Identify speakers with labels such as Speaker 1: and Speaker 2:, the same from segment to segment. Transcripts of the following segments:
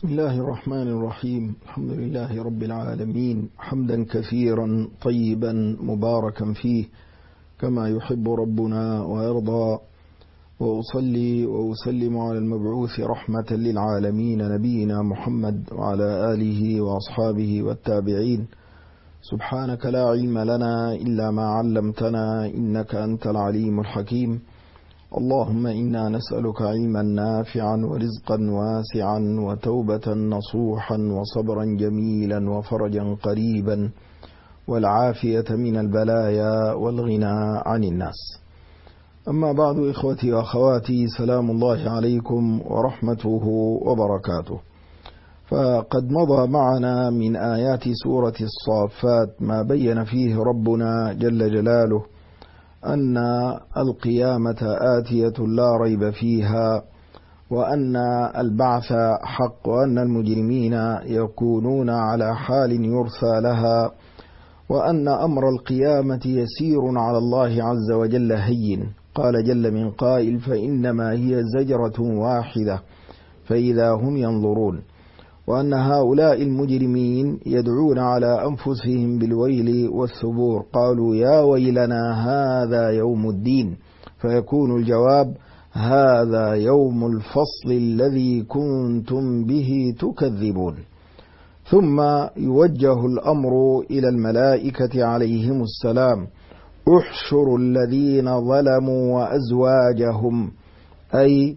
Speaker 1: بسم الله الرحمن الرحيم. الحمد لله رب العالمين، حمدا كثيرا طيبا مباركا فيه كما يحب ربنا ويرضى، وأصلي وأسلم على المبعوث رحمة للعالمين نبينا محمد وعلى آله وأصحابه والتابعين. سبحانك لا علم لنا إلا ما علمتنا إنك أنت العليم الحكيم. اللهم إنا نسألك علما نافعا ورزقا واسعا وتوبة نصوحا وصبرا جميلا وفرجا قريبا والعافية من البلايا والغنى عن الناس. أما بعد، إخوتي وأخواتي، سلام الله عليكم ورحمته وبركاته. فقد مضى معنا من آيات سورة الصافات ما بين فيه ربنا جل جلاله أن القيامة آتية لا ريب فيها، وأن البعث حق، وأن المجرمين يكونون على حال يرثى لها، وأن أمر القيامة يسير على الله عز وجل هين. قال جل من قائل: فإنما هي زجرة واحدة فإذا هم ينظرون. وأن هؤلاء المجرمين يدعون على أنفسهم بالويل والثبور، قالوا: يا ويلنا هذا يوم الدين، فيكون الجواب: هذا يوم الفصل الذي كنتم به تكذبون. ثم يوجه الأمر إلى الملائكة عليهم السلام: احشروا الذين ظلموا وأزواجهم، أي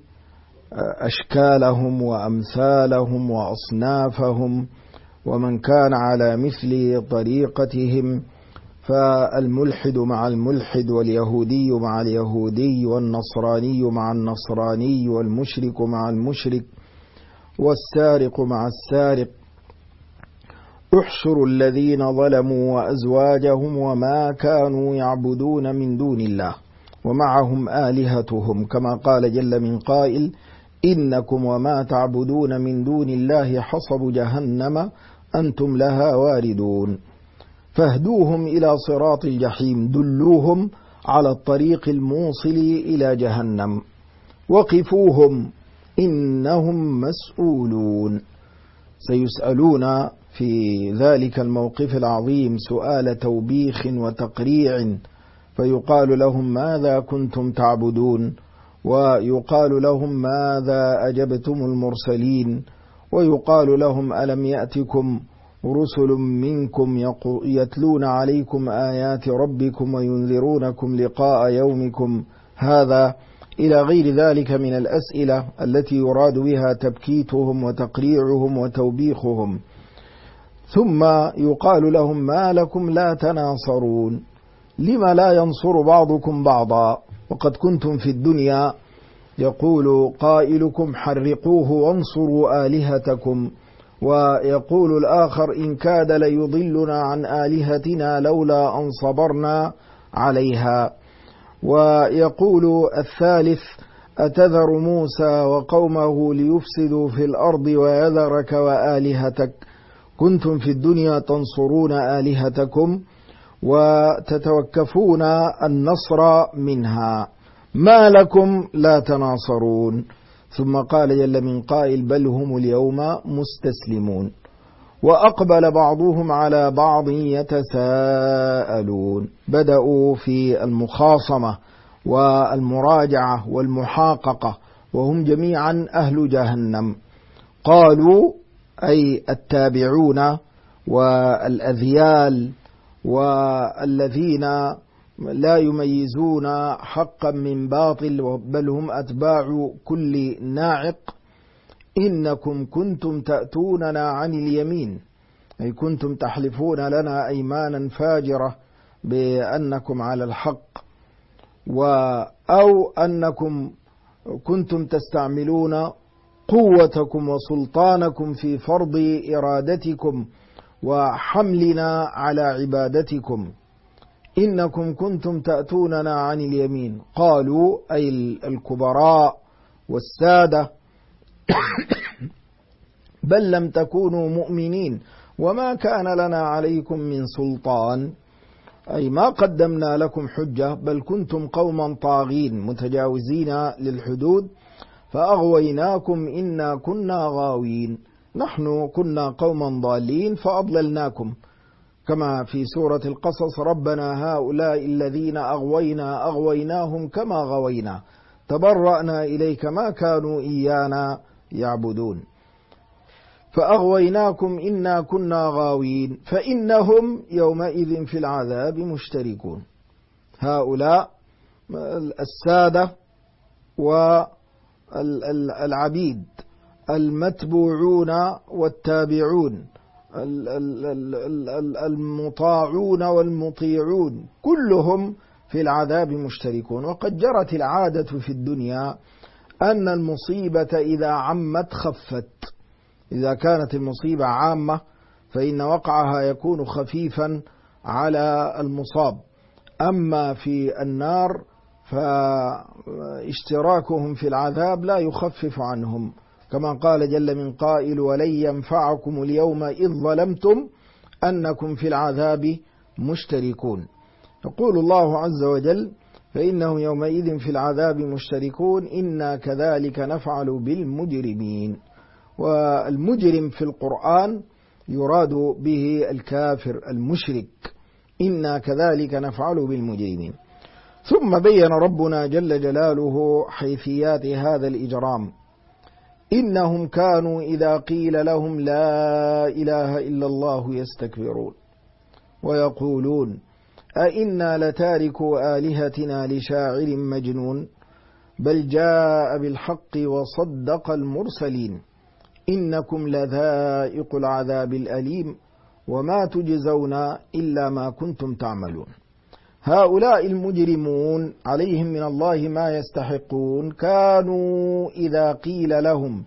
Speaker 1: أشكالهم وأمثالهم وأصنافهم، ومن كان على مثل طريقتهم، فالملحد مع الملحد، واليهودي مع اليهودي، والنصراني مع النصراني، والمشرك مع المشرك، والسارق مع السارق. احشروا الذين ظلموا وأزواجهم وما كانوا يعبدون من دون الله ومعهم آلهتهم، كما قال جل من قائل: إنكم وما تعبدون من دون الله حصب جهنم أنتم لها واردون. فاهدوهم إلى صراط الجحيم، دلوهم على الطريق الموصل إلى جهنم، وقفوهم إنهم مسؤولون. سيسألون في ذلك الموقف العظيم سؤال توبيخ وتقريع، فيقال لهم: ماذا كنتم تعبدون؟ ويقال لهم: ماذا أجبتم المرسلين؟ ويقال لهم: ألم يأتكم رسل منكم يتلون عليكم آيات ربكم وينذرونكم لقاء يومكم هذا، إلى غير ذلك من الأسئلة التي يراد بها تبكيتهم وتقريعهم وتوبيخهم. ثم يقال لهم: ما لكم لا تناصرون؟ لما لا ينصر بعضكم بعضا وقد كنتم في الدنيا يقول قائلكم: حرقوه وانصروا آلهتكم، ويقول الآخر: إن كاد ليضلنا عن آلهتنا لولا أن صبرنا عليها. ويقول الثالث: أتذر موسى وقومه ليفسدوا في الأرض ويذرك وآلهتك، كنتم في الدنيا تنصرون آلهتكم وتتوكفون النصر منها، ما لكم لا تناصرون. ثم قال جل من قائل: بل هم اليوم مستسلمون. وأقبل بعضهم على بعض يتساءلون. بدأوا في المخاصمة والمراجعة والمحاققة، وهم جميعا أهل جهنم. قالوا، أي التابعون والأذيال والذين لا يميزون حقا من باطل، بل هم أتباع كل ناعق: إنكم كنتم تأتوننا عن اليمين، أي كنتم تحلفون لنا أيمانا فاجرة بأنكم على الحق، أو أنكم كنتم تستعملون قوتكم وسلطانكم في فرض إرادتكم وحملنا على عبادتكم. إنكم كنتم تأتوننا عن اليمين. قالوا، أي الكبراء والسادة: بل لم تكونوا مؤمنين وما كان لنا عليكم من سلطان، أي ما قدمنا لكم حجة، بل كنتم قوما طاغين متجاوزين للحدود، فأغويناكم إنا كنا غاوين. نحن كنا قوما ضالين فأضللناكم، كما في سورة القصص: ربنا هؤلاء الذين أغويناهم كما غوينا تبرأنا إليك ما كانوا إيانا يعبدون، فأغويناكم إنا كنا غاوين فإنهم يومئذ في العذاب مشتركون. هؤلاء السادة والعبيد المتبوعون والتابعون، المطاعون والمطيعون، كلهم في العذاب مشتركون. وقد جرت العادة في الدنيا أن المصيبة إذا عمت خفت. إذا كانت المصيبة عامة فإن وقعها يكون خفيفا على المصاب، أما في النار فاشتراكهم في العذاب لا يخفف عنهم، كما قال جل من قائل: ولن ينفعكم اليوم إذ ظلمتم أنكم في العذاب مشتركون. يقول الله عز وجل: فإنهم يومئذ في العذاب مشتركون إنا كذلك نفعل بالمجرمين. والمجرم في القرآن يراد به الكافر المشرك، إنا كذلك نفعل بالمجرمين. ثم بين ربنا جل جلاله حيثيات هذا الإجرام: إنهم كانوا إذا قيل لهم لا إله إلا الله يستكبرون ويقولون أئنا لتاركوا آلهتنا لشاعر مجنون بل جاء بالحق وصدق المرسلين إنكم لذائق العذاب الأليم وما تجزون إلا ما كنتم تعملون. هؤلاء المجرمون عليهم من الله ما يستحقون، كانوا إذا قيل لهم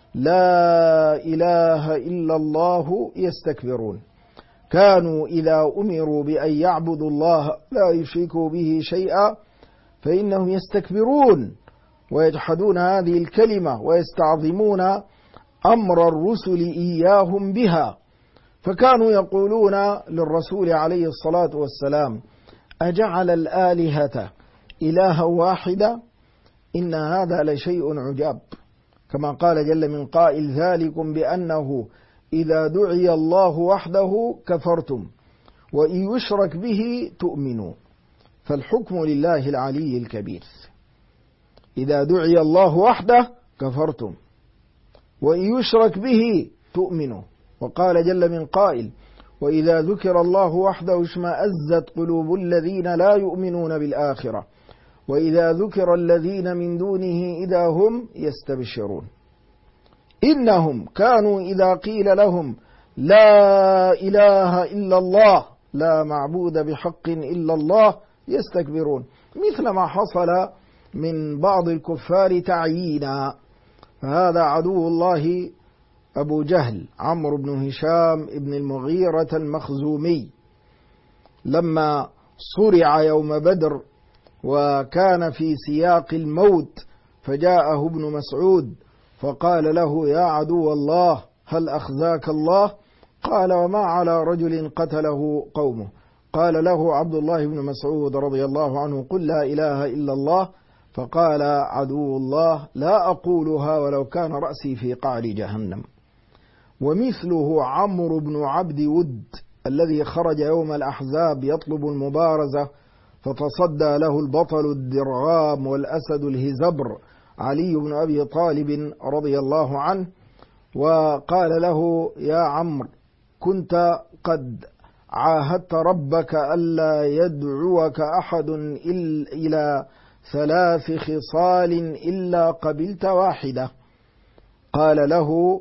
Speaker 1: لا إله إلا الله يستكبرون، كانوا إذا أمروا بأن يعبدوا الله لا يشركوا به شيئا فإنهم يستكبرون ويجحدون هذه الكلمة ويستعظمون أمر الرسل إياهم بها، فكانوا يقولون للرسول عليه الصلاة والسلام: أجعل الآلهة إلها واحدا إن هذا لشيء عجاب، كما قال جل من قائل: ذلكم بأنه إذا دعي الله وحده كفرتم وإن يشرك به تؤمنوا، فالحكم لله العلي الكبير. إذا دعي الله وحده كفرتم وإن يشرك به تؤمنوا. وقال جل من قائل: وإذا ذكر الله وحده اشمأزت قلوب الذين لا يؤمنون بالآخرة وإذا ذكر الذين من دونه إذا هم يستبشرون. إنهم كانوا إذا قيل لهم لا إله إلا الله لا معبود بحق إلا الله يستكبرون، مثل ما حصل من بعض الكفار تعيينا. فهذا عدو الله أبو جهل عمرو بن هشام بن المغيرة المخزومي، لما صرع يوم بدر وكان في سياق الموت فجاءه ابن مسعود فقال له: يا عدو الله هل أخزاك الله؟ قال: وما على رجل قتله قومه؟ قال له عبد الله بن مسعود رضي الله عنه: قل لا إله إلا الله. فقال عدو الله: لا أقولها ولو كان رأسي في قعر جهنم. ومثله عمرو بن عبد ود الذي خرج يوم الأحزاب يطلب المبارزة فتصدى له البطل الدرغام والأسد الهزبر علي بن أبي طالب رضي الله عنه، وقال له: يا عمرو كنت قد عاهدت ربك ألا يدعوك أحد إلى 3 خصال إلا قبلت واحدة. قال له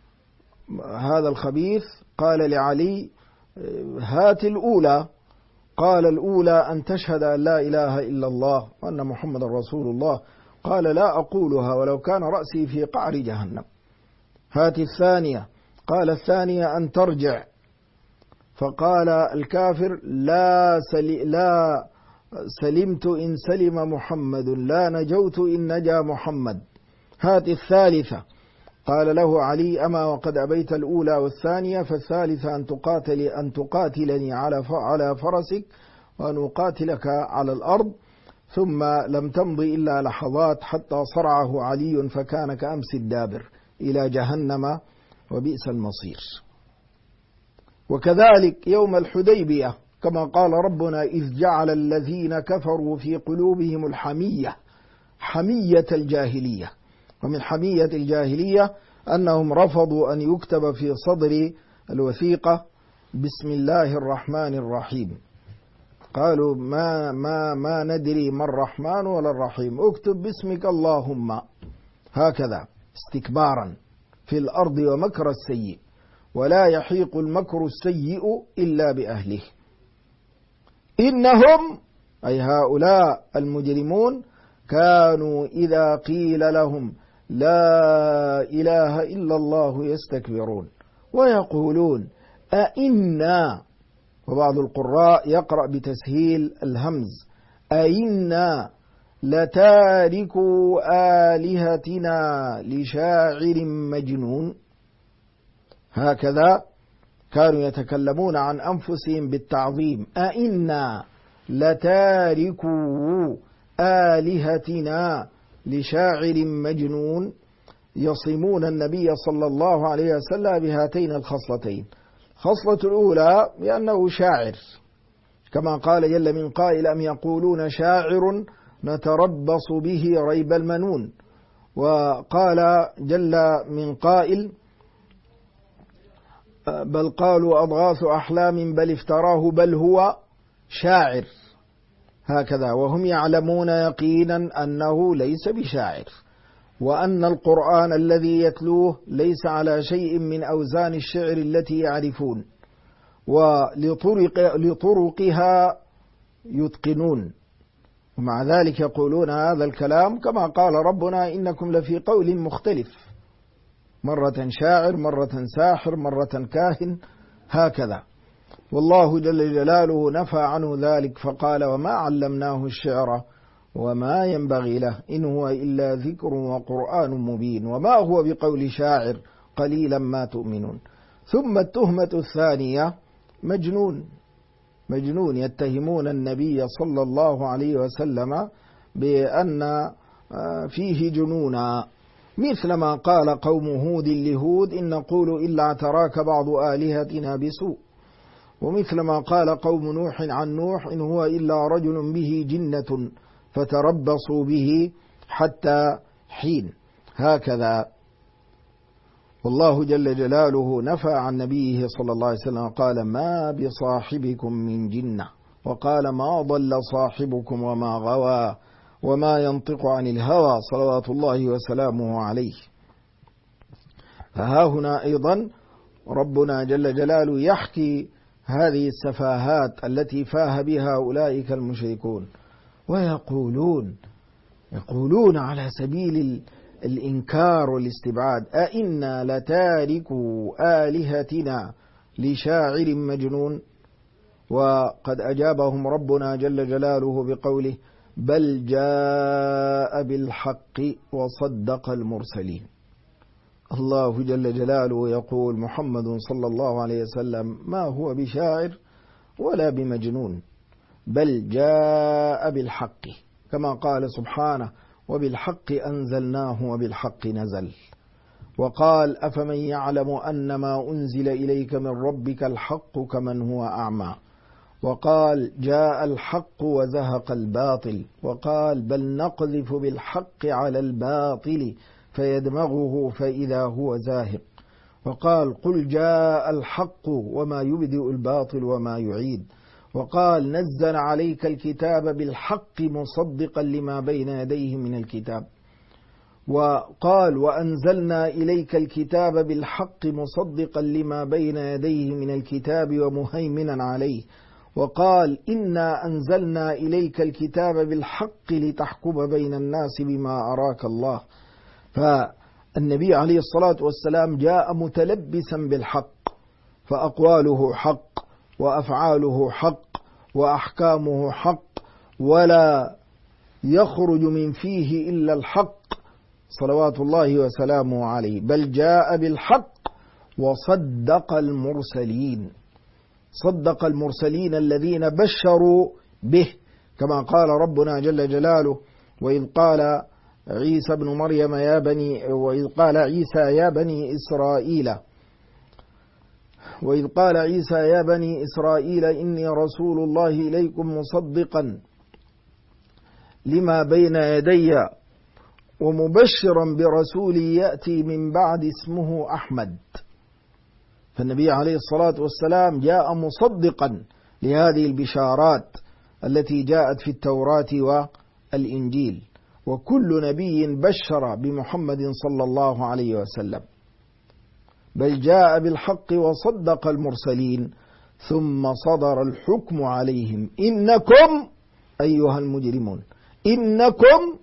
Speaker 1: هذا الخبيث، قال لعلي: هات الأولى. قال: الأولى أن تشهد أن لا إله إلا الله وأن محمد رسول الله. قال: لا أقولها ولو كان رأسي في قعر جهنم. هات الثانية. قال: الثانية أن ترجع. فقال الكافر: لا سلمت إن سلم محمد لا نجوت إن نجا محمد. هات الثالثة. قال له علي: أما وقد أبيت الأولى والثانية فالثالثة أن تقاتلني على فرسك وأن أقاتلك على الأرض. ثم لم تمض إلا لحظات حتى صرعه علي فكان كأمس الدابر إلى جهنم وبئس المصير. وكذلك يوم الحديبية كما قال ربنا: إذ جعل الذين كفروا في قلوبهم الحمية، حمية الجاهلية. ومن حمية الجاهلية أنهم رفضوا أن يكتب في صدر الوثيقة بسم الله الرحمن الرحيم. قالوا ما ندري ما الرحمن ولا الرحيم، اكتب باسمك اللهم، هكذا استكبارا في الأرض ومكر السيء، ولا يحيق المكر السيء إلا بأهله. إنهم أي هؤلاء المجرمون كانوا إذا قيل لهم لا إله إلا الله يستكبرون ويقولون أئنا، وبعض القراء يقرأ بتسهيل الهمز، أئنا لتاركوا آلهتنا لشاعر مجنون. هكذا كانوا يتكلمون عن أنفسهم بالتعظيم: أئنا لتاركوا آلهتنا لشاعر مجنون. يصمون النبي صلى الله عليه وسلم بهاتين الخصلتين: الخصلة الأولى بأنه شاعر، كما قال جل من قائل: أم يقولون شاعر نتربص به ريب المنون. وقال جل من قائل: بل قالوا أضغاث أحلام بل افتراه بل هو شاعر. هكذا، وهم يعلمون يقينا أنه ليس بشاعر، وأن القرآن الذي يتلوه ليس على شيء من أوزان الشعر التي يعرفون، ولطرقها يتقنون، ومع ذلك يقولون هذا الكلام كما قال ربنا: إنكم لفي قول مختلف، مرة شاعر، مرة ساحر، مرة كاهن، هكذا. والله جل جلاله نفى عنه ذلك فقال: وما علمناه الشعر وما ينبغي له إن هو إلا ذكر وقرآن مبين وما هو بقول شاعر قليلا ما تؤمنون. ثم التهمة الثانية مجنون، يتهمون النبي صلى الله عليه وسلم بأن فيه جنونا، مثل ما قال قوم هود لهود: إن نقول إلا اعتراك بعض آلهتنا بسوء. ومثل ما قال قوم نوح عن نوح: إن هو إلا رجل به جنة فتربصوا به حتى حين. هكذا. والله جل جلاله نفى عن نبيه صلى الله عليه وسلم قال: ما بصاحبكم من جنة، وقال: ما ضل صاحبكم وما غوى وما ينطق عن الهوى صلوات الله وسلامه عليه. فها هنا أيضا ربنا جل جلاله يحكي هذه السفاهات التي فاه بها أولئك المشركون، ويقولون على سبيل الإنكار والاستبعاد: أئنا لتاركوا آلهتنا لشاعر مجنون. وقد أجابهم ربنا جل جلاله بقوله: بل جاء بالحق وصدق المرسلين. الله جل جلاله يقول: محمد صلى الله عليه وسلم ما هو بشاعر ولا بمجنون، بل جاء بالحق، كما قال سبحانه: وبالحق أنزلناه وبالحق نزل. وقال: أفمن يعلم أن ما أنزل إليك من ربك الحق كمن هو أعمى. وقال: جاء الحق وزهق الباطل. وقال: بل نقذف بالحق على الباطل فيدمغه فإذا هو زاهق. وقال: قل جاء الحق وما يبدئ الباطل وما يعيد. وقال: نزل عليك الكتاب بالحق مصدقا لما بين يديه من الكتاب. وقال: وأنزلنا إليك الكتاب بالحق مصدقا لما بين يديه من الكتاب ومهيمنا عليه. وقال: إنا أنزلنا إليك الكتاب بالحق لتحكم بين الناس بما أراك الله. فالنبي عليه الصلاة والسلام جاء متلبسا بالحق، فأقواله حق وأفعاله حق وأحكامه حق، ولا يخرج من فيه إلا الحق صلوات الله وسلامه عليه. بل جاء بالحق وصدق المرسلين، صدق المرسلين الذين بشروا به، كما قال ربنا جل جلاله: وإذ قال عيسى ابن مريم وإذ قال عيسى يا بني إسرائيل وإذ قال عيسى يا بني إسرائيل إني رسول الله إليكم مصدقا لما بين يدي ومبشرا برسول يأتي من بعد اسمه أحمد. فالنبي عليه الصلاة والسلام جاء مصدقا لهذه البشارات التي جاءت في التوراة والإنجيل، وكل نبي بشر بمحمد صلى الله عليه وسلم، بل جاء بالحق وصدق المرسلين، ثم صدر الحكم عليهم إنكم أيها المجرمون إنكم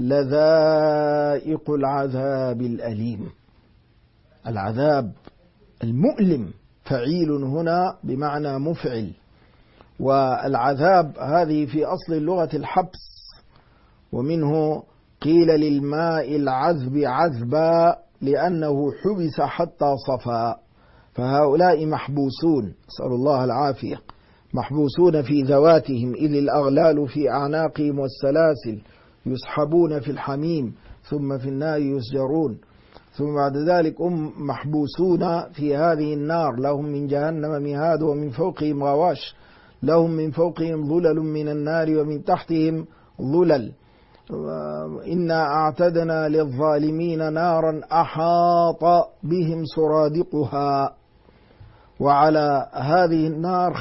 Speaker 1: لذائق العذاب الأليم. العذاب المؤلم، فعيل هنا بمعنى مفعل، والعذاب هذه في أصل اللغة الحبس، ومنه قيل للماء العذب عذبا لأنه حبس حتى صفى. فهؤلاء محبوسون، نسأل الله العافية، محبوسون في ذواتهم، إذ الأغلال في أعناقهم والسلاسل، يسحبون في الحميم ثم في النار يسجرون، ثم بعد ذلك محبوسون في هذه النار، لهم من جهنم مهاد ومن فوقهم غواش، لهم من فوقهم ظلل من النار ومن تحتهم ظلل. إنا أعتدنا للظالمين نارا أحاط بهم سرادقها. وعلى هذه النار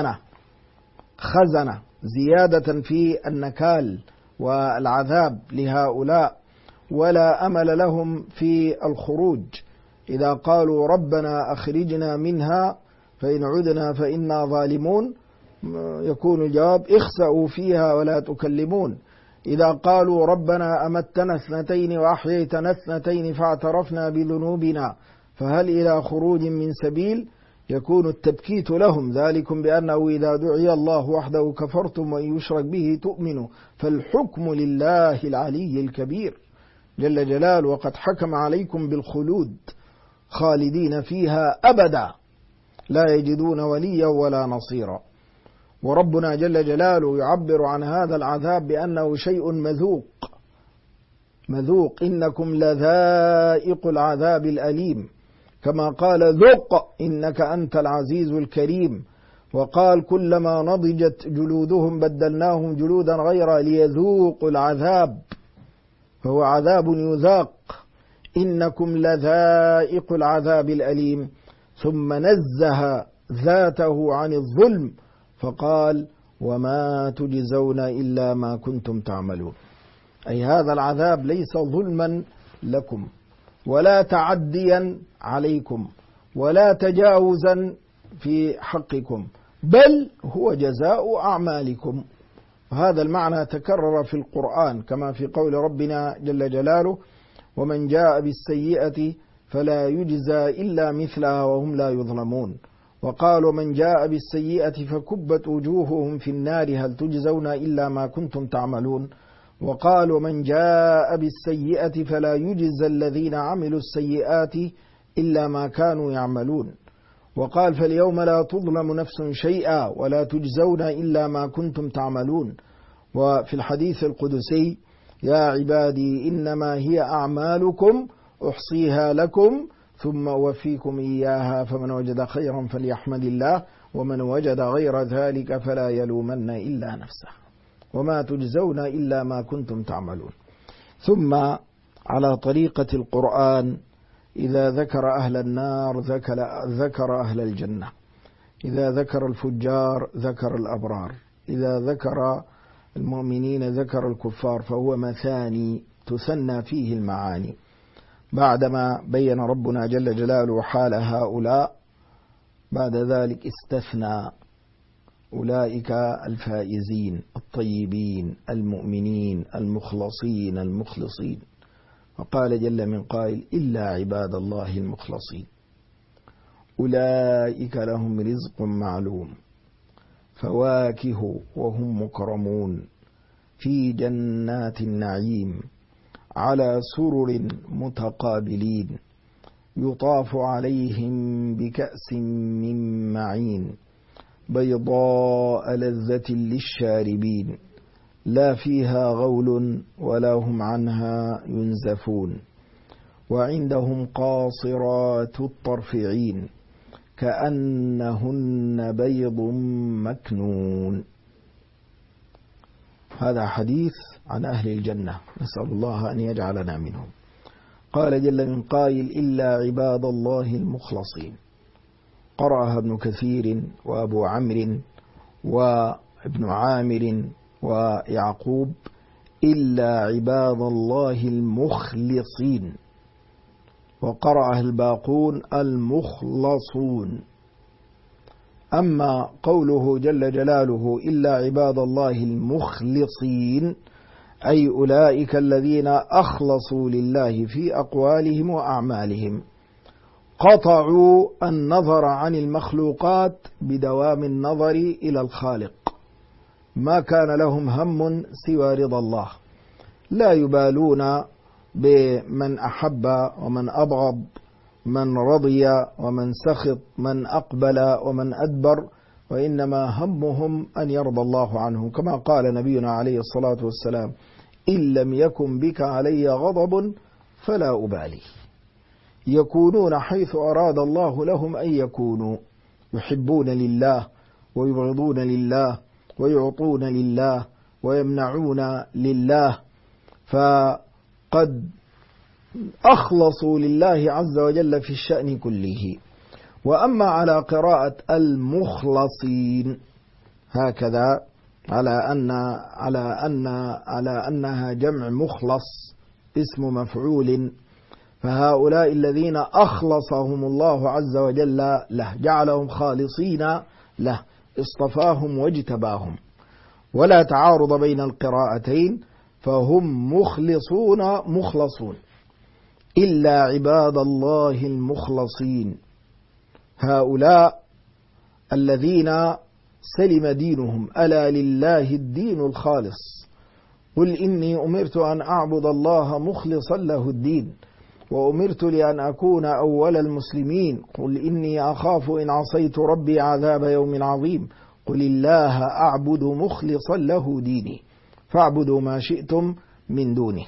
Speaker 1: خزنة زيادة في النكال والعذاب لهؤلاء، ولا أمل لهم في الخروج. إذا قالوا ربنا أخرجنا منها فإن عدنا فإنا ظالمون، يكون الجواب اخسأوا فيها ولا تكلمون. إذا قالوا ربنا أمتنا 2 وأحييتنا 2 فاعترفنا بذنوبنا فهل إلى خروج من سبيل، يكون التبكيت لهم، ذلكم بأنه إذا دعي الله وحده كفرتم وإن يشرك به تؤمنوا فالحكم لله العلي الكبير جل جلاله، وقد حكم عليكم بالخلود خالدين فيها أبدا لا يجدون وليا ولا نصيرا. وربنا جل جلاله يعبر عن هذا العذاب بأنه شيء مذوق إنكم لذائق العذاب الأليم، كما قال ذق إنك أنت العزيز الكريم، وقال كلما نضجت جلودهم بدلناهم جلودا غيرها ليذوقوا العذاب، فهو عذاب يذاق. إنكم لذائق العذاب الأليم، ثم نزه ذاته عن الظلم فقال وما تجزون إلا ما كنتم تعملون. أي هذا العذاب ليس ظلما لكم ولا تعديا عليكم ولا تجاوزا في حقكم، بل هو جزاء أعمالكم. وهذا المعنى تكرر في القرآن كما في قول ربنا جل جلاله ومن جاء بالسيئة فلا يجزى إلا مثلها وهم لا يظلمون. وقال ومن جاء بالسيئة فكبت وجوههم في النار هل تجزون إلا ما كنتم تعملون. وقال ومن جاء بالسيئة فلا يجزى الذين عملوا السيئات إلا ما كانوا يعملون. وقال فاليوم لا تظلم نفس شيئا ولا تجزون إلا ما كنتم تعملون. وفي الحديث القدسي يا عبادي إنما هي أعمالكم أحصيها لكم ثم أوفيكم إياها فمن وجد خيرا فليحمد الله ومن وجد غير ذلك فلا يلومن إلا نفسه وما تجزون إلا ما كنتم تعملون. ثم على طريقة القرآن إذا ذكر أهل النار ذكر أهل الجنة، إذا ذكر الفجار ذكر الأبرار، إذا ذكر المؤمنين ذكر الكفار، فهو مثاني تثنى فيه المعاني. بعدما بين ربنا جل جلاله حال هؤلاء بعد ذلك استثنى أولئك الفائزين الطيبين المؤمنين المخلصين المخلصين، وقال جل من قائل إلا عباد الله المخلصين أولئك لهم رزق معلوم فواكه وهم مكرمون في جنات النعيم على سرر متقابلين يطاف عليهم بكأس من معين بيضاء لذة للشاربين لا فيها غول ولا هم عنها ينزفون. وعندهم قاصرات الطرف عين كأنهن بيض مكنون. هذا حديث عن أهل الجنة، نسأل الله أن يجعلنا منهم. قال جل من قائل: إلا عباد الله المخلصين. قرأها ابن كثير وأبو عمرو وابن عامر ويعقوب: إلا عباد الله المخلصين. وقرأها الباقون: المخلصون. أما قوله جل جلاله: إلا عباد الله المخلصين، أي أولئك الذين أخلصوا لله في أقوالهم وأعمالهم، قطعوا النظر عن المخلوقات بدوام النظر إلى الخالق، ما كان لهم هم سوى رضا الله، لا يبالون بمن أحب ومن أبغض، من رضي ومن سخط، من أقبل ومن أدبر، وإنما همهم أن يرضى الله عنه، كما قال نبينا عليه الصلاة والسلام: إن لم يكن بك علي غضب فلا أبالي. يكونون حيث أراد الله لهم أن يكونوا، يحبون لله ويبغضون لله ويعطون لله ويمنعون لله، فقد أخلصوا لله عز وجل في الشأن كله. وأما على قراءة المخلصين هكذا على أنها جمع مخلص اسم مفعول، فهؤلاء الذين أخلصهم الله عز وجل له، جعلهم خالصين له، اصطفاهم واجتباهم، ولا تعارض بين القراءتين، فهم مخلصون. إلا عباد الله المخلصين، هؤلاء الذين سلم دينهم. ألا لله الدين الخالص، قل إني أمرت أن أعبد الله مخلصا له الدين، وأمرت لأن أكون أول المسلمين، قل إني أخاف إن عصيت ربي عذاب يوم عظيم، قل الله أعبد مخلصا له ديني، فاعبدوا ما شئتم من دونه.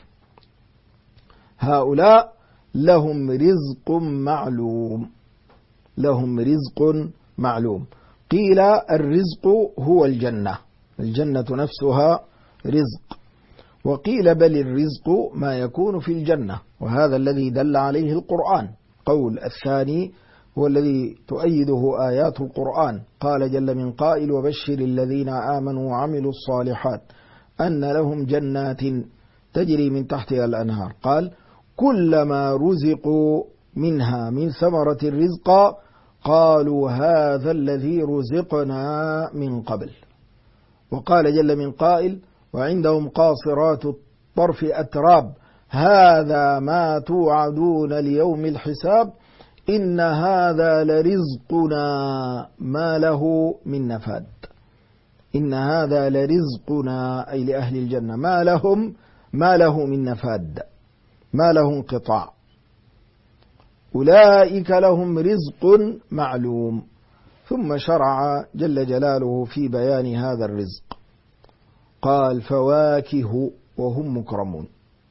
Speaker 1: هؤلاء لهم رزق معلوم، لهم رزق معلوم. قيل الرزق هو الجنة نفسها رزق، وقيل بل الرزق ما يكون في الجنة، وهذا الذي دل عليه القرآن. قول الثاني هو الذي تؤيده آيات القرآن. قال جل من قائل: وبشر الذين آمنوا وعملوا الصالحات أن لهم جنات تجري من تحتها الأنهار. قال: كلما رزقوا منها من ثمرة الرزق قالوا هذا الذي رزقنا من قبل. وقال جل من قائل: وعندهم قاصرات الطرف أتراب هذا ما توعدون ليوم الحساب إن هذا لرزقنا ما له من نفاد. إن هذا لرزقنا أي لأهل الجنة ما له من نفاد، ما له انقطاع. أولئك لهم رزق معلوم. ثم شرع جل جلاله في بيان هذا الرزق، قال: فواكه وهم مكرمون،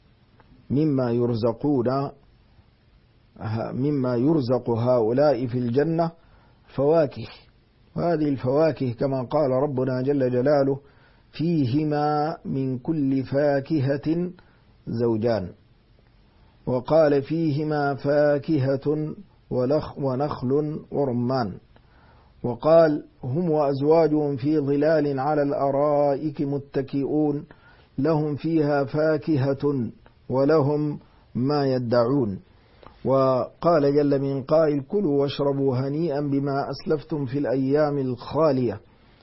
Speaker 1: مما يرزق هؤلاء في الجنة فواكه. وهذه الفواكه كما قال ربنا جل جلاله: فيهما من كل فاكهة زوجان، وقال: فيهما فاكهة ونخل ورمان، وقال: هم وأزواجهم في ظلال على الأرائك متكئون لهم فيها فاكهة ولهم ما يدعون. وقال جل من قائل: كلوا واشربوا هنيئا بما أسلفتم في الأيام الخالية.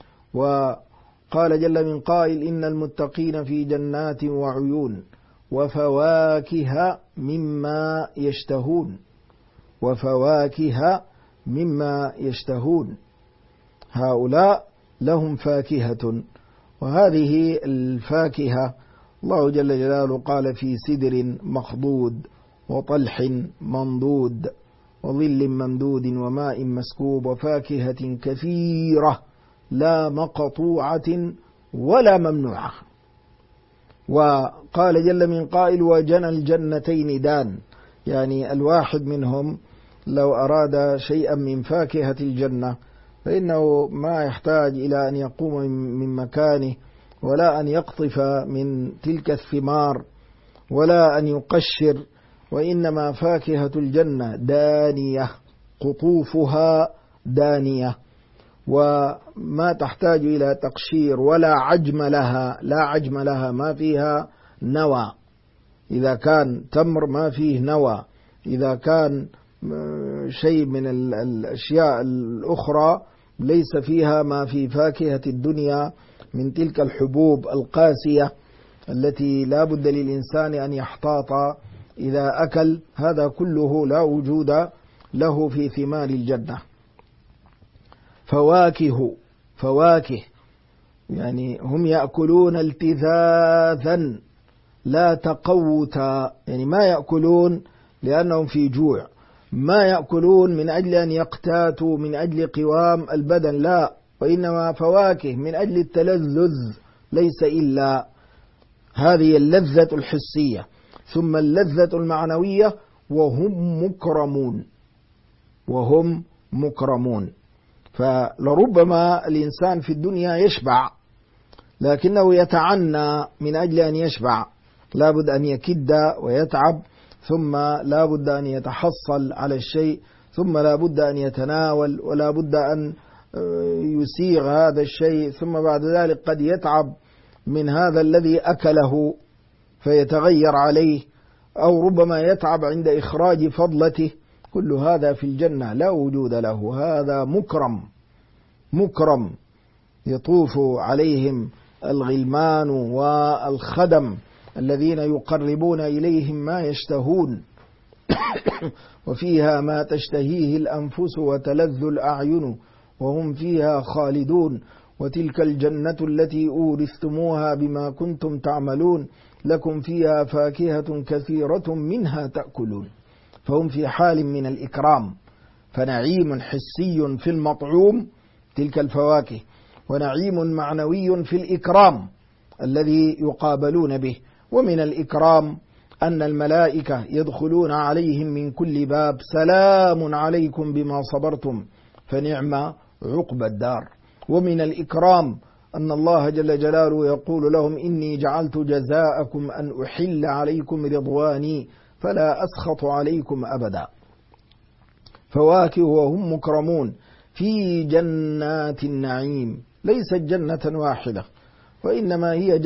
Speaker 1: وقال جل من قائل: إن المتقين في جنات وعيون وفواكه مما يشتهون. هؤلاء لهم فاكهة، وهذه الفاكهة الله جل جلاله قال: في سدر مخضود وطلح منضود وظل ممدود وماء مسكوب وفاكهة كثيرة لا مقطوعة ولا ممنوعة. وقال جل من قائل: وجنى الجنتين دان، يعني الواحد منهم لو أراد شيئا من فاكهة الجنة فإنه ما يحتاج إلى أن يقوم من مكانه، ولا أن يقطف من تلك الثمار، ولا أن يقشر، وإنما فاكهة الجنة دانية، قطوفها دانية، وما تحتاج إلى تقشير ولا عجم لها، لا عجم لها، ما فيها نوى. إذا كان تمر ما فيه نوى، إذا كان شيء من الأشياء الأخرى ليس فيها ما في فاكهة الدنيا من تلك الحبوب القاسية التي لا بد للإنسان أن يحتاط إذا أكل، هذا كله لا وجود له في ثمار الجنة. فواكه يعني هم يأكلون التذاذا لا تقوتا، يعني ما يأكلون لأنهم في جوع، ما يأكلون من أجل أن يقتاتوا من أجل قوام البدن، لا، وإنما فواكه من أجل التلذذ، ليس إلا هذه اللذة الحسية. ثم اللذة المعنوية وهم مكرمون. فلربما الإنسان في الدنيا يشبع لكنه يتعنى من أجل أن يشبع، لا بد أن يكد ويتعب، ثم لا بد أن يتحصل على الشيء، ثم لا بد أن يتناول، ولا بد أن يسيغ هذا الشيء، ثم بعد ذلك قد يتعب من هذا الذي أكله فيتغير عليه، أو ربما يتعب عند إخراج فضلته. كل هذا في الجنة لا وجود له، هذا مكرم يطوف عليهم الغلمان والخدم الذين يقربون إليهم ما يشتهون وفيها ما تشتهيه الأنفس وتلذ الأعين وهم فيها خالدون، وتلك الجنة التي أورثتموها بما كنتم تعملون، لكم فيها فاكهة كثيرة منها تأكلون. فهم في حال من الإكرام، فنعيم حسي في المطعوم تلك الفواكه، ونعيم معنوي في الإكرام الذي يقابلون به. ومن الإكرام أن الملائكة يدخلون عليهم من كل باب سلام عليكم بما صبرتم فنعم عقبى الدار. ومن الإكرام أن الله جل جلاله يقول لهم إني جعلت جزاءكم أن أحل عليكم رضواني فلا أسخط عليكم أبدا. فواكه وهم مكرمون في جنات النعيم، ليست جنة واحدة وإنما هي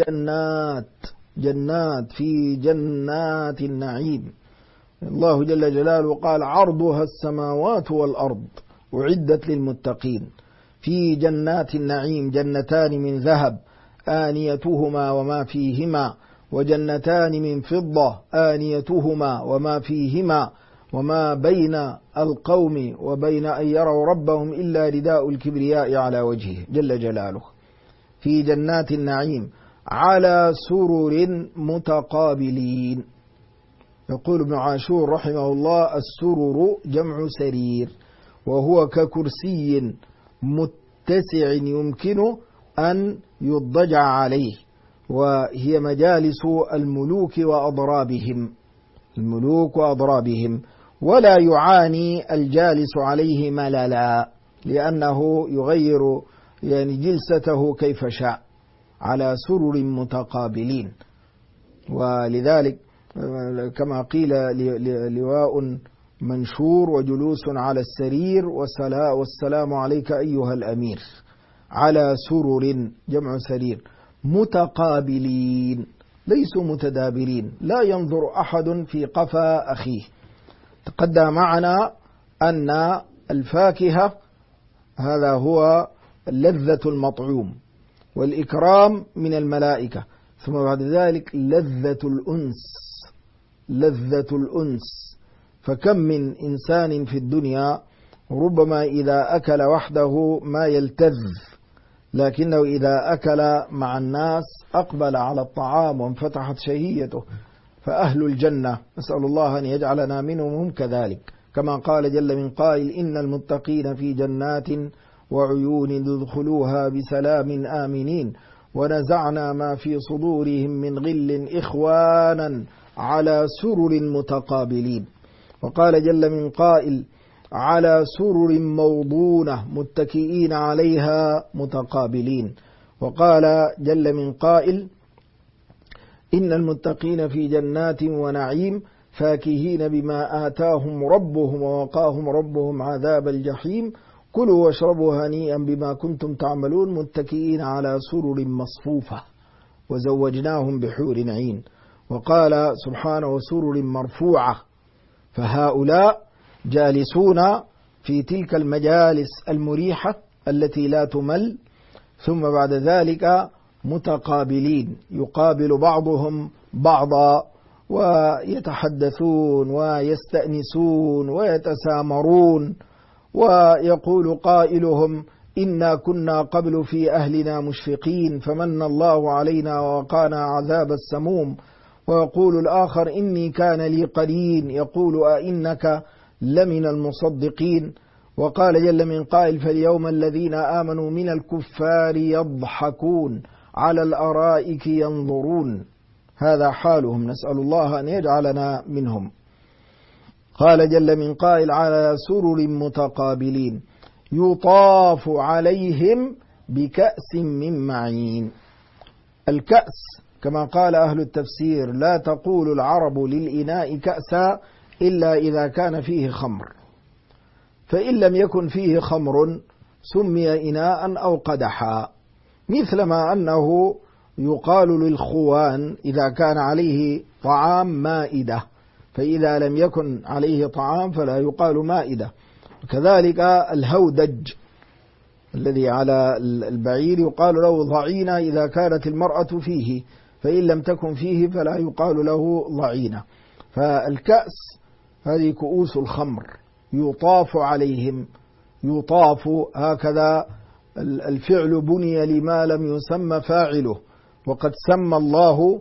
Speaker 1: جنات في جنات النعيم. الله جل جلاله قال عرضها السماوات والأرض أعدت للمتقين. في جنات النعيم جنتان من ذهب آنيتهما وما فيهما، وجنتان من فضة آنيتهما وما فيهما، وما بين القوم وبين أن يروا ربهم إلا رداء الكبرياء على وجهه جل جلاله. في جنات النعيم على سرر متقابلين. يقول ابن عاشور رحمه الله السرر جمع سرير، وهو ككرسي متسع يمكن أن يضجع عليه، وهي مجالس الملوك وأضرابهم، ولا يعاني الجالس عليه مللا، لأنه يغير يعني جلسته كيف شاء، على سرر متقابلين. ولذلك كما قيل لواء منشور وجلوس على السرير والسلام عليك أيها الأمير، على سرر جمع سرير متقابلين، ليسوا متدابرين، لا ينظر أحد في قفا أخيه. تقدم معنا أن الفاكهة هذا هو لذة المطعوم، والإكرام من الملائكة، ثم بعد ذلك لذة الأنس. فكم من إنسان في الدنيا ربما إذا أكل وحده ما يلتذ، لكنه إذا أكل مع الناس أقبل على الطعام وانفتحت شهيته. فأهل الجنة نسأل الله أن يجعلنا منهم هم كذلك، كما قال جل من قائل إن المتقين في جنات وعيون ادخلوها بسلام آمنين ونزعنا ما في صدورهم من غل إخوانا على سرر متقابلين. وقال جل من قائل على سرر موضونة متكئين عليها متقابلين. وقال جل من قائل: إن المتقين في جنات ونعيم فاكهين بما آتاهم ربهم ووقاهم ربهم عذاب الجحيم كلوا واشربوا هنيئا بما كنتم تعملون متكئين على سرر مصفوفة وزوجناهم بحور عين. وقال سبحانه: سرر مرفوعة. فهؤلاء جالسون في تلك المجالس المريحة التي لا تمل، ثم بعد ذلك متقابلين، يقابل بعضهم بعضا ويتحدثون ويستأنسون ويتسامرون، ويقول قائلهم: إنا كنا قبل في أهلنا مشفقين فمن الله علينا ووقانا عذاب السموم. ويقول الآخر: إني كان لي قرين يقول أئنك لمن المصدقين. وقال جل من قائل: فاليوم الذين آمنوا من الكفار يضحكون على الأرائك ينظرون. هذا حالهم، نسأل الله أن يجعلنا منهم. قال جل من قائل: على سرر متقابلين يطاف عليهم بكأس من معين. الكأس كما قال أهل التفسير: لا تقول العرب للإناء كأسا إلا إذا كان فيه خمر، فإن لم يكن فيه خمر سمي إناء أو قدحا، مثلما أنه يقال للخوان إذا كان عليه طعام مائدة، فإذا لم يكن عليه طعام فلا يقال مائدة. كذلك الهودج الذي على البعير يقال له ضعينة إذا كانت المرأة فيه، فإن لم تكن فيه فلا يقال له ضعينة. فالكأس هذه كؤوس الخمر يطاف عليهم، يطاف هكذا الفعل بني لما لم يسمى فاعله، وقد سمى الله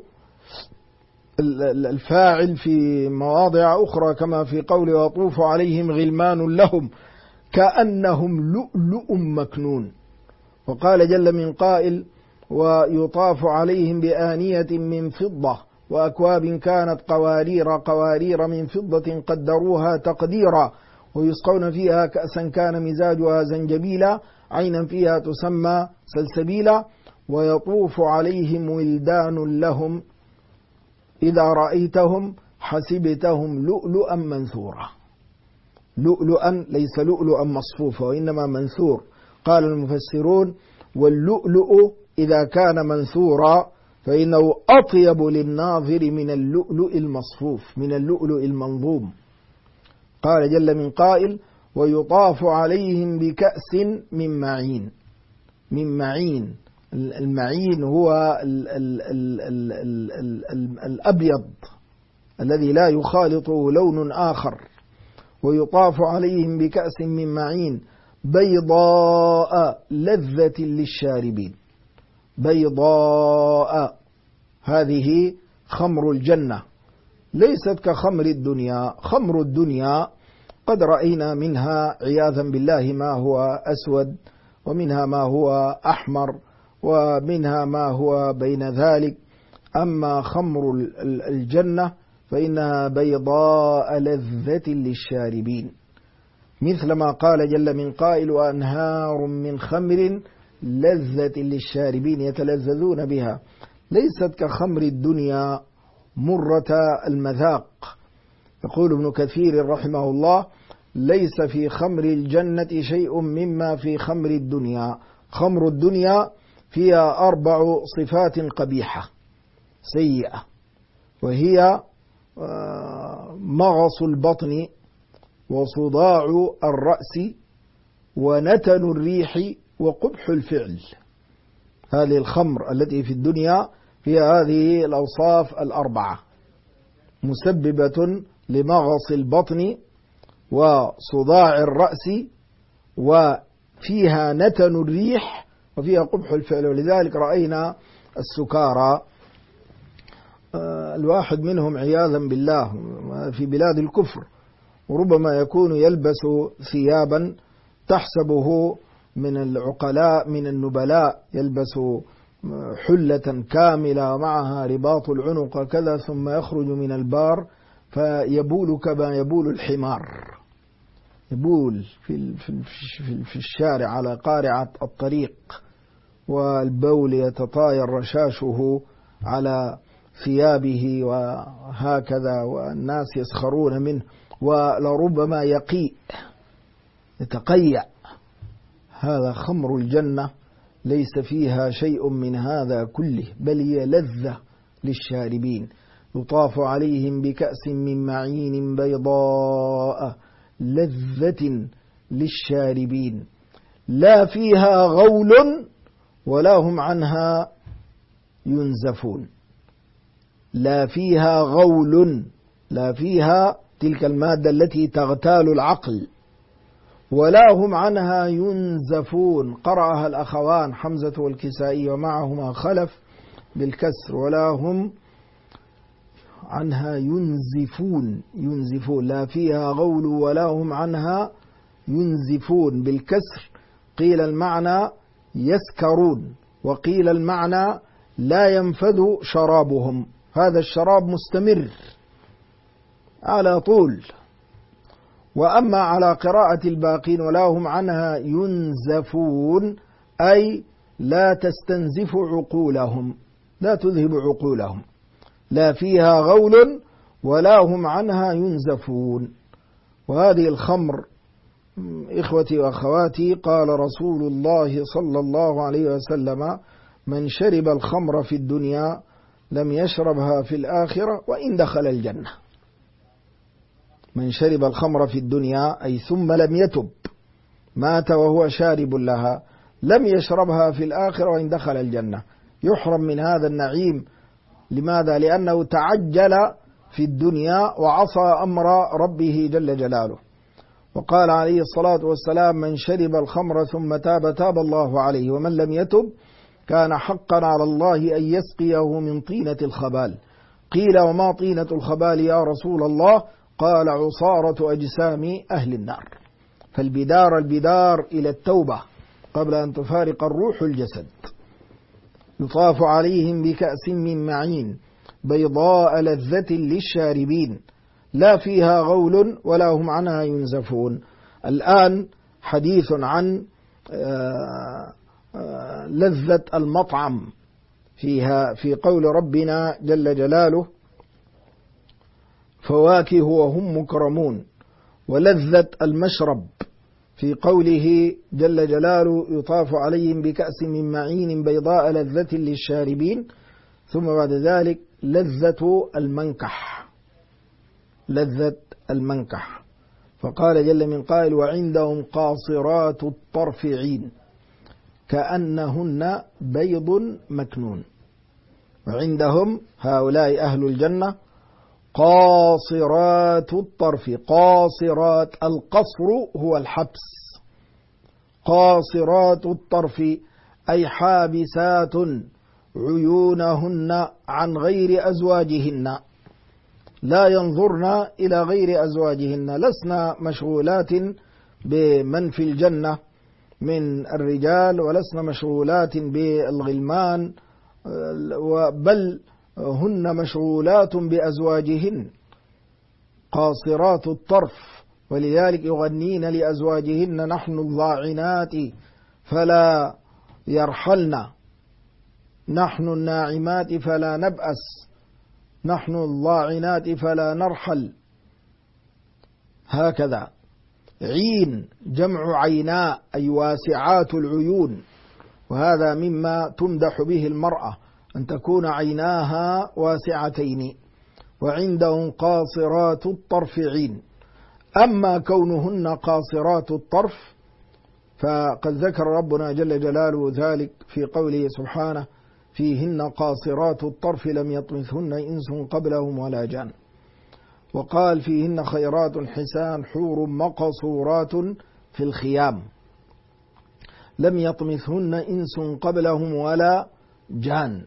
Speaker 1: الفاعل في مواضع أخرى كما في قوله: ويطوف عليهم غلمان لهم كأنهم لؤلؤ مكنون. وقال جل من قائل: ويطاف عليهم بآنية من فضة وأكواب كانت قوارير من فضة قدروها تقديرا ويسقون فيها كأسا كان مزاجها زنجبيلا عينا فيها تسمى سلسبيلا ويطوف عليهم ولدان لهم إذا رأيتهم حسبتهم لؤلؤا منثورا. لؤلؤا ليس لؤلؤا مصفوفا وإنما منثور. قال المفسرون: واللؤلؤ إذا كان منثورا فإنه أطيب للناظر من اللؤلؤ المصفوف، من اللؤلؤ المنظوم. قال جل من قائل: ويطاف عليهم بكأس من معين. من معين، المعين هو الأبيض الذي لا يخالطه لون آخر. ويطاف عليهم بكأس من معين بيضاء لذة للشاربين. بيضاء هذه خمر الجنة، ليست كخمر الدنيا. خمر الدنيا قد رأينا منها عياذا بالله ما هو أسود، ومنها ما هو أحمر، ومنها ما هو بين ذلك. أما خمر الجنة فإنها بيضاء لذة للشاربين، مثل ما قال جل من قائل: وأنهار من خمر لذة للشاربين يتلذذون بها. ليست كخمر الدنيا مرة المذاق. يقول ابن كثير رحمه الله: ليس في خمر الجنة شيء مما في خمر الدنيا. خمر الدنيا فيها 4 صفات قبيحة سيئة، وهي مغص البطن وصداع الرأس ونتن الريح وقبح الفعل. هذه الخمر التي في الدنيا فيها هذه الأوصاف 4، مسببة لمغص البطن وصداع الرأس، وفيها نتن الريح، وفيها قبح الفعل. ولذلك رأينا السكارى الواحد منهم عياذا بالله في بلاد الكفر، وربما يكون يلبس ثيابا تحسبه من العقلاء من النبلاء، يلبس حلة كاملة معها رباط العنق كذا، ثم يخرج من البار فيبول كما يبول الحمار، يبول في الشارع على قارعة الطريق، والبول يتطاير رشاشه على ثيابه وهكذا، والناس يسخرون منه، ولربما يتقيأ. هذا خمر الجنة ليس فيها شيء من هذا كله، بل هي لذة للشاربين. يطاف عليهم بكأس من معين بيضاء لذة للشاربين لا فيها غول ولا هم عنها ينزفون. لا فيها غول، لا فيها تلك المادة التي تغتال العقل، ولا هم عنها ينزفون. قرأها الأخوان حمزة والكسائي ومعهما خلف بالكسر، ولا هم عنها ينزفون. لا فيها غول ولا هم عنها ينزفون بالكسر. قيل المعنى يسكرون، وقيل المعنى لا ينفذ شرابهم، هذا الشراب مستمر على طول. وأما على قراءة الباقين ولا هم عنها ينزفون، أي لا تستنزف عقولهم، لا تذهب عقولهم. لا فيها غول ولا هم عنها ينزفون. وهذه الخمر إخوتي وأخواتي، قال رسول الله صلى الله عليه وسلم: من شرب الخمر في الدنيا لم يشربها في الآخرة وإن دخل الجنة. من شرب الخمر في الدنيا أي ثم لم يتب، مات وهو شارب لها، لم يشربها في الآخرة وإن دخل الجنة، يحرم من هذا النعيم. لماذا؟ لأنه تعجل في الدنيا وعصى أمر ربه جل جلاله. وقال عليه الصلاة والسلام: من شرب الخمر ثم تاب تاب الله عليه، ومن لم يتب كان حقا على الله أن يسقيه من طينة الخبال. قيل: وما طينة الخبال يا رسول الله؟ قال: عصارة أجسام أهل النار. البدار إلى التوبة قبل أن تفارق الروح الجسد. يطاف عليهم بكأس من معين بيضاء لذة للشاربين لا فيها غول ولا هم عنها ينزفون. الآن حديث عن لذة المطعم فيها، في قول ربنا جل جلاله: فواكه وهم مكرمون. ولذة المشرب في قوله جل جلاله: يطاف عليهم بكأس من معين بيضاء لذة للشاربين. ثم بعد ذلك لذة المنكح. فقال جل من قائل: وعندهم قاصرات الطرف عين كأنهن بيض مكنون. وعندهم هؤلاء أهل الجنة قاصرات الطرف. قاصرات، القصر هو الحبس. قاصرات الطرف أي حابسات عيونهن عن غير أزواجهن، لا ينظرن إلى غير أزواجهن، لسنا مشغولات بمن في الجنة من الرجال، ولسنا مشغولات بالغلمان، بل هن مشغولات بأزواجهن. قاصرات الطرف، ولذلك يغنين لأزواجهن: نحن الضاعنات فلا يرحلن، نحن الناعمات فلا نبأس، نحن الضاعنات فلا نرحل. هكذا. عين جمع عيناء أي واسعات العيون، وهذا مما تمدح به المرأة أن تكون عيناها واسعتين. وعندهم قاصرات الطرف عين. أما كونهن قاصرات الطرف فقد ذكر ربنا جل جلاله ذلك في قوله سبحانه: فيهن قاصرات الطرف لم يطمثهن إنس قبلهم ولا جان. وقال: فيهن خيرات حسان حور مقصورات في الخيام لم يطمثهن إنس قبلهم ولا جان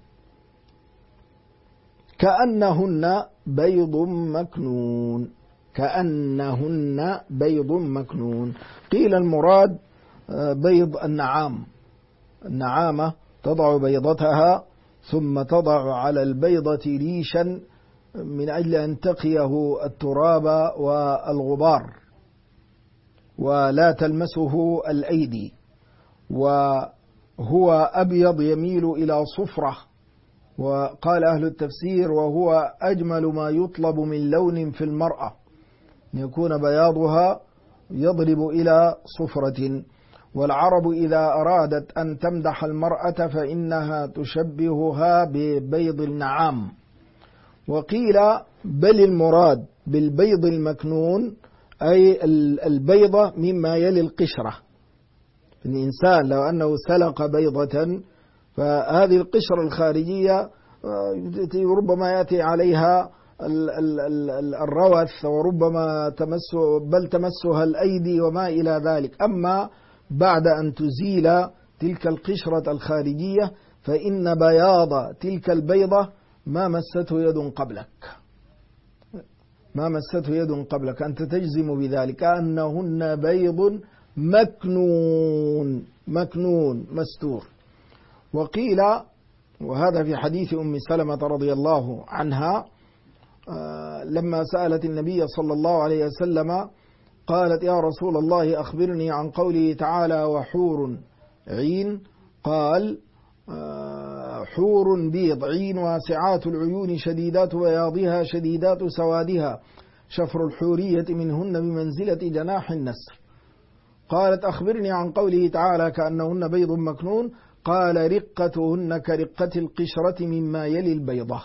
Speaker 1: كأنهن بيض مكنون. كأنهن بيض مكنون. قيل المراد بيض النعامة تضع بيضتها ثم تضع على البيضة ريشا من أجل أن تقيه التراب والغبار. ولا تلمسه الأيدي، وهو أبيض يميل إلى صفرة. وقال أهل التفسير: وهو أجمل ما يطلب من لون في المرأة، أن يكون بياضها يضرب إلى صفرة. والعرب إذا أرادت أن تمدح المرأة فإنها تشبهها ببيض النعام. وقيل بل المراد بالبيض المكنون أي البيضة مما يلي القشرة. الإنسان لو أنه سلق بيضة فهذه القشرة الخارجية ربما يأتي عليها الروث، وربما تمسها الأيدي وما إلى ذلك. أما بعد أن تزيل تلك القشرة الخارجية فإن بياض تلك البيضة ما مسته يد قبلك، ما مسته يد قبلك، أنت تجزم بذلك أنهن بيض مكنون مستور. وقيل، وهذا في حديث أم سلمة رضي الله عنها لما سألت النبي صلى الله عليه وسلم قالت: يا رسول الله أخبرني عن قوله تعالى: وحور عين. قال: حور بيض عين واسعات العيون شديدات بياضها شديدات سوادها شفر الحورية منهن بمنزلة جناح النسر. قالت: أخبرني عن قوله تعالى: كأنهن بيض مكنون. قال: رقتهن كرقة القشرة مما يلي البيضة.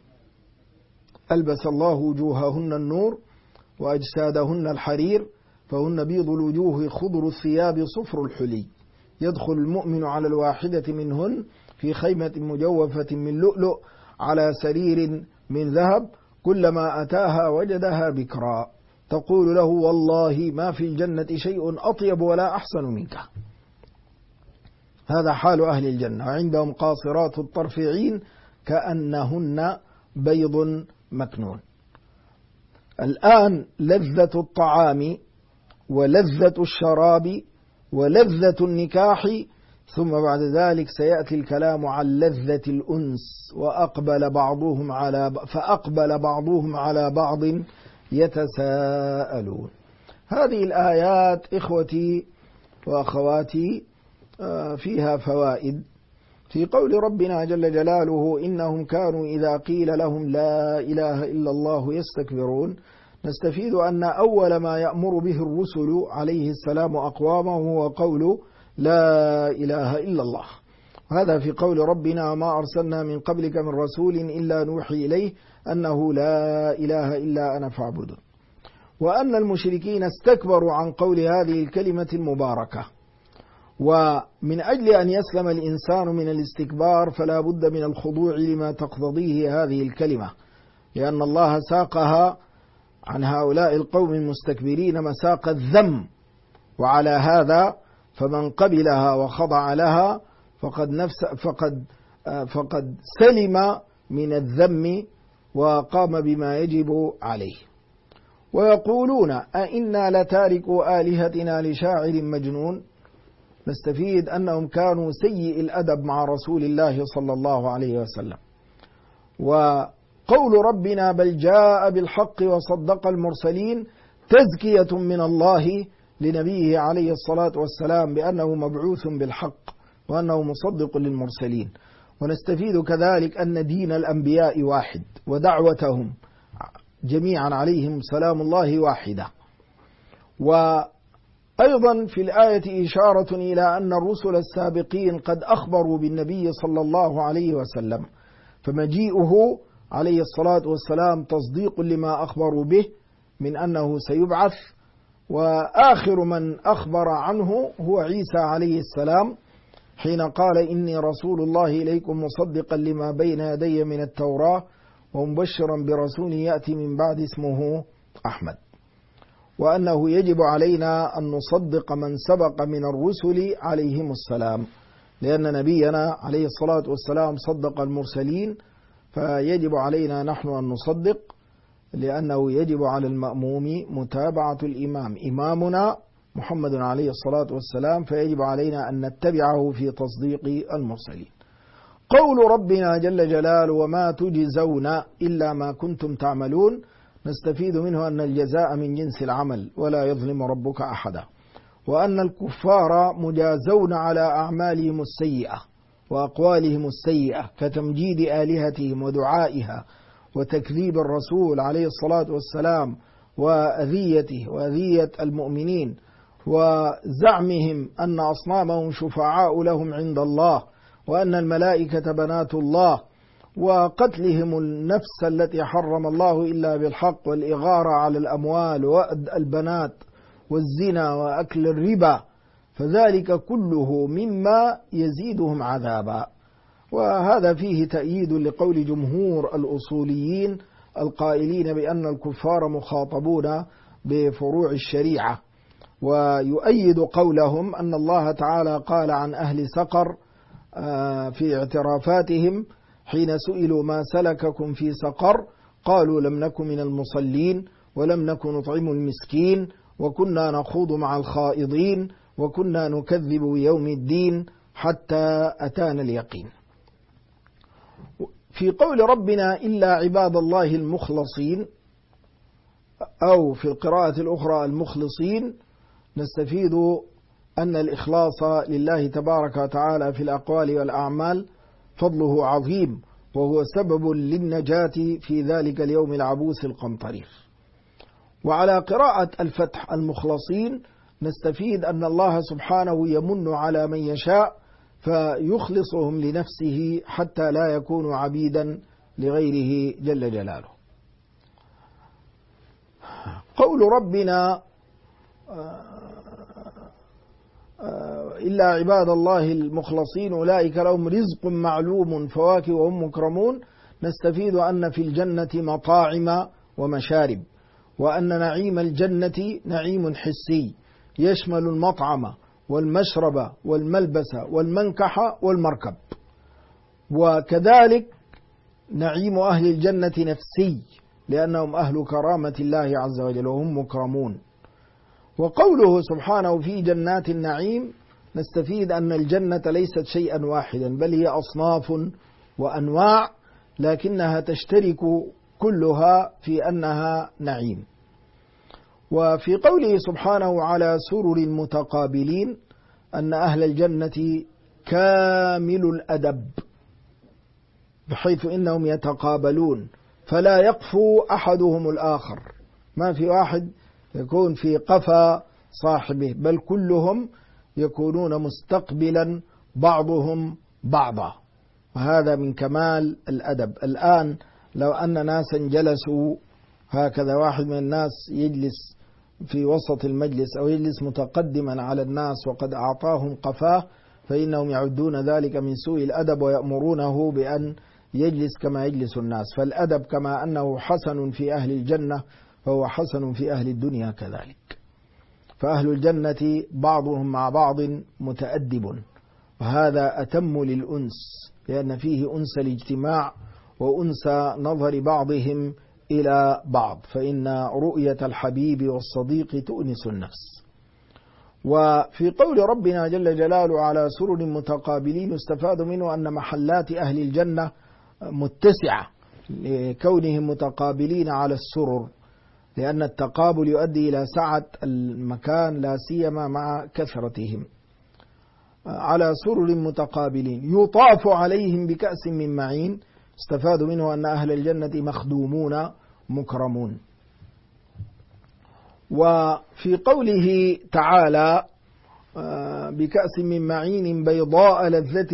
Speaker 1: ألبس الله وجوههن النور وأجسادهن الحرير، فهن بيض الوجوه خضر الثياب صفر الحلي. يدخل المؤمن على الواحدة منهن في خيمة مجوفة من لؤلؤ على سرير من ذهب، كلما أتاها وجدها بكرا، تقول له: والله ما في الجنة شيء أطيب ولا أحسن منك. هذا حال أهل الجنة. عندهم قاصرات الطرف عين كأنهن بيض مكنون. الآن لذة الطعام ولذة الشراب ولذة النكاح، ثم بعد ذلك سيأتي الكلام عن لذة الأنس. فأقبل بعضهم على بعض يتساءلون. هذه الآيات إخوتي وأخواتي فيها فوائد. في قول ربنا جل جلاله: إنهم كانوا إذا قيل لهم لا إله إلا الله يستكبرون، نستفيد أن أول ما يأمر به الرسل عليه السلام أقوامه هو قول لا إله إلا الله. هذا في قول ربنا: ما أرسلنا من قبلك من رسول إلا نوحي إليه أنه لا إله إلا أنا فاعبدون. وأن المشركين استكبروا عن قول هذه الكلمة المباركة. ومن أجل أن يسلم الإنسان من الاستكبار فلا بد من الخضوع لما تقتضيه هذه الكلمة، لأن الله ساقها عن هؤلاء القوم المستكبرين مساق الذم. وعلى هذا فمن قبلها وخضع لها فقد سلم من الذم وقام بما يجب عليه. ويقولون: أئنا لتاركوا آلهتنا لشاعر مجنون. نستفيد أنهم كانوا سيء الأدب مع رسول الله صلى الله عليه وسلم. وقول ربنا: بل جاء بالحق وصدق المرسلين، تزكية من الله لنبيه عليه الصلاة والسلام بأنه مبعوث بالحق وأنه مصدق للمرسلين. ونستفيد كذلك أن دين الأنبياء واحد ودعوتهم جميعا عليهم سلام الله واحدة. وأيضا في الآية إشارة إلى أن الرسل السابقين قد أخبروا بالنبي صلى الله عليه وسلم، فمجيئه عليه الصلاة والسلام تصديق لما أخبروا به من أنه سيبعث. وآخر من أخبر عنه هو عيسى عليه السلام حين قال: إني رسول الله إليكم مصدقا لما بين يدي من التوراة ومبشرا برسول يأتي من بعد اسمه أحمد. وأنه يجب علينا أن نصدق من سبق من الرسل عليهم السلام، لأن نبينا عليه الصلاة والسلام صدق المرسلين، فيجب علينا نحن أن نصدق، لأنه يجب على المأموم متابعة الإمام. إمامنا محمد عليه الصلاة والسلام، فيجب علينا أن نتبعه في تصديق المرسلين. قول ربنا جل جلاله: وما تجزون إلا ما كنتم تعملون، نستفيد منه أن الجزاء من جنس العمل ولا يظلم ربك أحدا. وأن الكفار مجازون على أعمالهم السيئة وأقوالهم السيئة كتمجيد آلهتهم ودعائها وتكذيب الرسول عليه الصلاة والسلام وأذيته وأذية المؤمنين وزعمهم أن أصنامهم شفعاء لهم عند الله وأن الملائكة بنات الله وقتلهم النفس التي حرم الله إلا بالحق والإغارة على الأموال وأد البنات والزنا وأكل الربا، فذلك كله مما يزيدهم عذابا. وهذا فيه تأييد لقول جمهور الأصوليين القائلين بأن الكفار مخاطبون بفروع الشريعة، ويؤيد قولهم أن الله تعالى قال عن أهل سقر في اعترافاتهم حين سئلوا ما سلككم في سقر قالوا لم نكن من المصلين ولم نكن نطعم المسكين وكنا نخوض مع الخائضين وكنا نكذب بيوم الدين حتى أتانا اليقين. في قول ربنا إلا عباد الله المخلصين، أو في القراءة الأخرى المخلصين، نستفيد أن الإخلاص لله تبارك وتعالى في الأقوال والأعمال فضله عظيم، وهو سبب للنجاة في ذلك اليوم العبوس القمطرير. وعلى قراءة الفتح المخلصين نستفيد أن الله سبحانه يمن على من يشاء فيخلصهم لنفسه حتى لا يكونوا عبيدا لغيره جل جلاله. قول ربنا إلا عباد الله المخلصين أولئك لهم رزق معلوم فواكه وهم مكرمون، نستفيد أن في الجنة مطاعم ومشارب، وأن نعيم الجنة نعيم حسي يشمل المطعم والمشرب والملبس والمنكح والمركب، وكذلك نعيم أهل الجنة نفسي لأنهم أهل كرامة الله عز وجل وهم مكرمون. وقوله سبحانه في جنات النعيم نستفيد أن الجنة ليست شيئا واحدا بل هي أصناف وأنواع، لكنها تشترك كلها في أنها نعيم. وفي قوله سبحانه على سرر متقابلين أن أهل الجنة كامل الأدب بحيث إنهم يتقابلون فلا يقفو أحدهم الآخر، ما في واحد يكون في قفا صاحبه بل كلهم يكونون مستقبلا بعضهم بعضا، وهذا من كمال الأدب. الآن لو أن ناسا جلسوا هكذا، واحد من الناس يجلس في وسط المجلس أو يجلس متقدما على الناس وقد أعطاهم قفاه، فإنهم يعدون ذلك من سوء الأدب ويأمرونه بأن يجلس كما يجلس الناس. فالأدب كما أنه حسن في أهل الجنة فهو حسن في أهل الدنيا كذلك. فأهل الجنة بعضهم مع بعض متأدب، وهذا أتم للأنس لأن فيه أنس الاجتماع وأنس نظر بعضهم إلى بعض، فإن رؤية الحبيب والصديق تؤنس النفس. وفي قول ربنا جل جلاله على سرر متقابلين استفاد منه أن محلات أهل الجنة متسعة لكونهم متقابلين على السرر، لأن التقابل يؤدي إلى سعة المكان لا سيما مع كثرتهم. على سرر متقابلين يطاف عليهم بكأس من معين، استفاد منه أن أهل الجنة مخدومون مكرمون. وفي قوله تعالى بكأس من معين بيضاء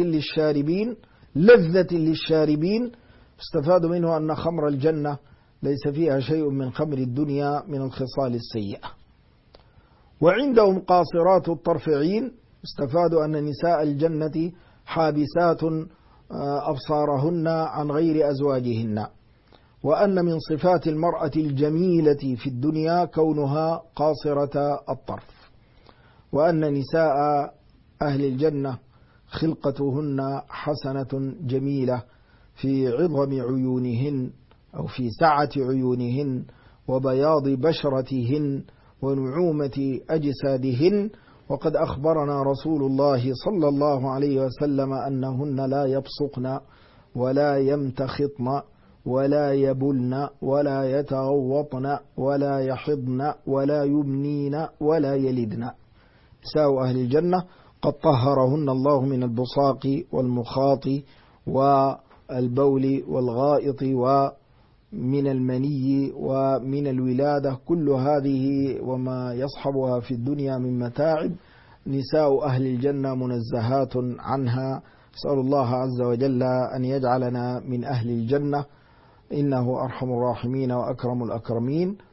Speaker 1: لذة للشاربين استفاد منه أن خمر الجنة ليس فيها شيء من خمر الدنيا من الخصال السيئة. وعندهم قاصرات الطرف عين، استفادوا أن نساء الجنة حابسات أبصارهن عن غير أزواجهن، وأن من صفات المرأة الجميلة في الدنيا كونها قاصرة الطرف، وأن نساء أهل الجنة خلقتهن حسنة جميلة في عظم عيونهن أو في سعة عيونهن وبياض بشرتهن ونعومة أجسادهن. وقد أخبرنا رسول الله صلى الله عليه وسلم أنهن لا يبصقن ولا يمتخطن ولا يبلن ولا يتغوطن ولا يحضن ولا يمنين ولا يلدن، نساء أهل الجنة قد طهرهن الله من البصاق والمخاط والبول والغائط ومن المني ومن الولادة، كل هذه وما يصحبها في الدنيا من متاعب نساء أهل الجنة منزهات عنها. أسأل الله عز وجل أن يجعلنا من أهل الجنة، إنه أرحم الراحمين وأكرم الأكرمين.